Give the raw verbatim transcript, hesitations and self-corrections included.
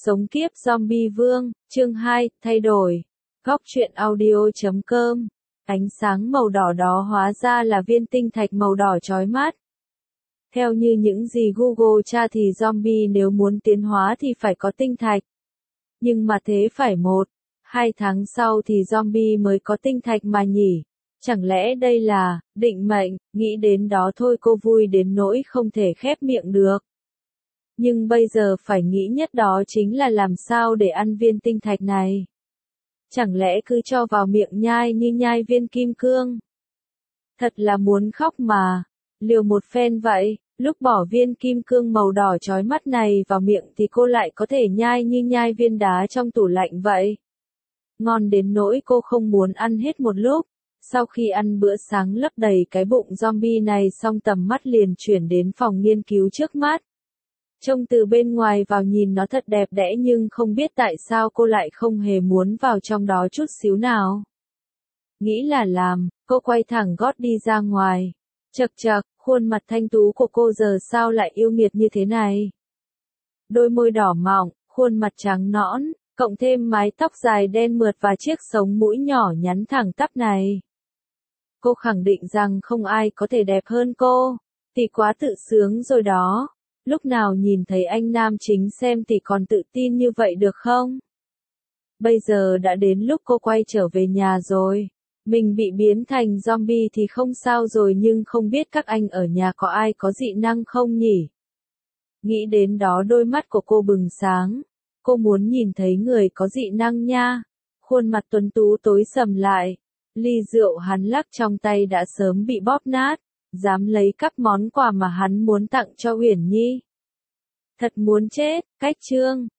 Sống kiếp zombie vương, chương hai, thay đổi. Góc truyện audio chấm com. Ánh sáng màu đỏ đó hóa ra là viên tinh thạch màu đỏ chói mắt. Theo như những gì Google tra thì zombie nếu muốn tiến hóa thì phải có tinh thạch. Nhưng mà thế phải một, hai tháng sau thì zombie mới có tinh thạch mà nhỉ? Chẳng lẽ đây là định mệnh? Nghĩ đến đó thôi cô vui đến nỗi không thể khép miệng được. Nhưng bây giờ phải nghĩ nhất đó chính là làm sao để ăn viên tinh thạch này. Chẳng lẽ cứ cho vào miệng nhai như nhai viên kim cương? Thật là muốn khóc mà. Liều một phen vậy, lúc bỏ viên kim cương màu đỏ chói mắt này vào miệng thì cô lại có thể nhai như nhai viên đá trong tủ lạnh vậy. Ngon đến nỗi cô không muốn ăn hết một lúc. Sau khi ăn bữa sáng lấp đầy cái bụng zombie này xong tầm mắt liền chuyển đến phòng nghiên cứu trước mắt. Trông từ bên ngoài vào nhìn nó thật đẹp đẽ nhưng không biết tại sao cô lại không hề muốn vào trong đó chút xíu nào. Nghĩ là làm, cô quay thẳng gót đi ra ngoài. Chậc chậc, khuôn mặt thanh tú của cô giờ sao lại yêu nghiệt như thế này. Đôi môi đỏ mọng, khuôn mặt trắng nõn, cộng thêm mái tóc dài đen mượt và chiếc sống mũi nhỏ nhắn thẳng tắp này. Cô khẳng định rằng không ai có thể đẹp hơn cô. Thì quá tự sướng rồi đó. Lúc nào nhìn thấy anh nam chính xem thì còn tự tin như vậy được không? Bây giờ đã đến lúc cô quay trở về nhà rồi. Mình bị biến thành zombie thì không sao rồi nhưng không biết các anh ở nhà có ai có dị năng không nhỉ? Nghĩ đến đó đôi mắt của cô bừng sáng. Cô muốn nhìn thấy người có dị năng nha. Khuôn mặt tuấn tú tối sầm lại. Ly rượu hắn lắc trong tay đã sớm bị bóp nát. Dám lấy các món quà mà hắn muốn tặng cho Uyển Nhi. Thật muốn chết, cách chương.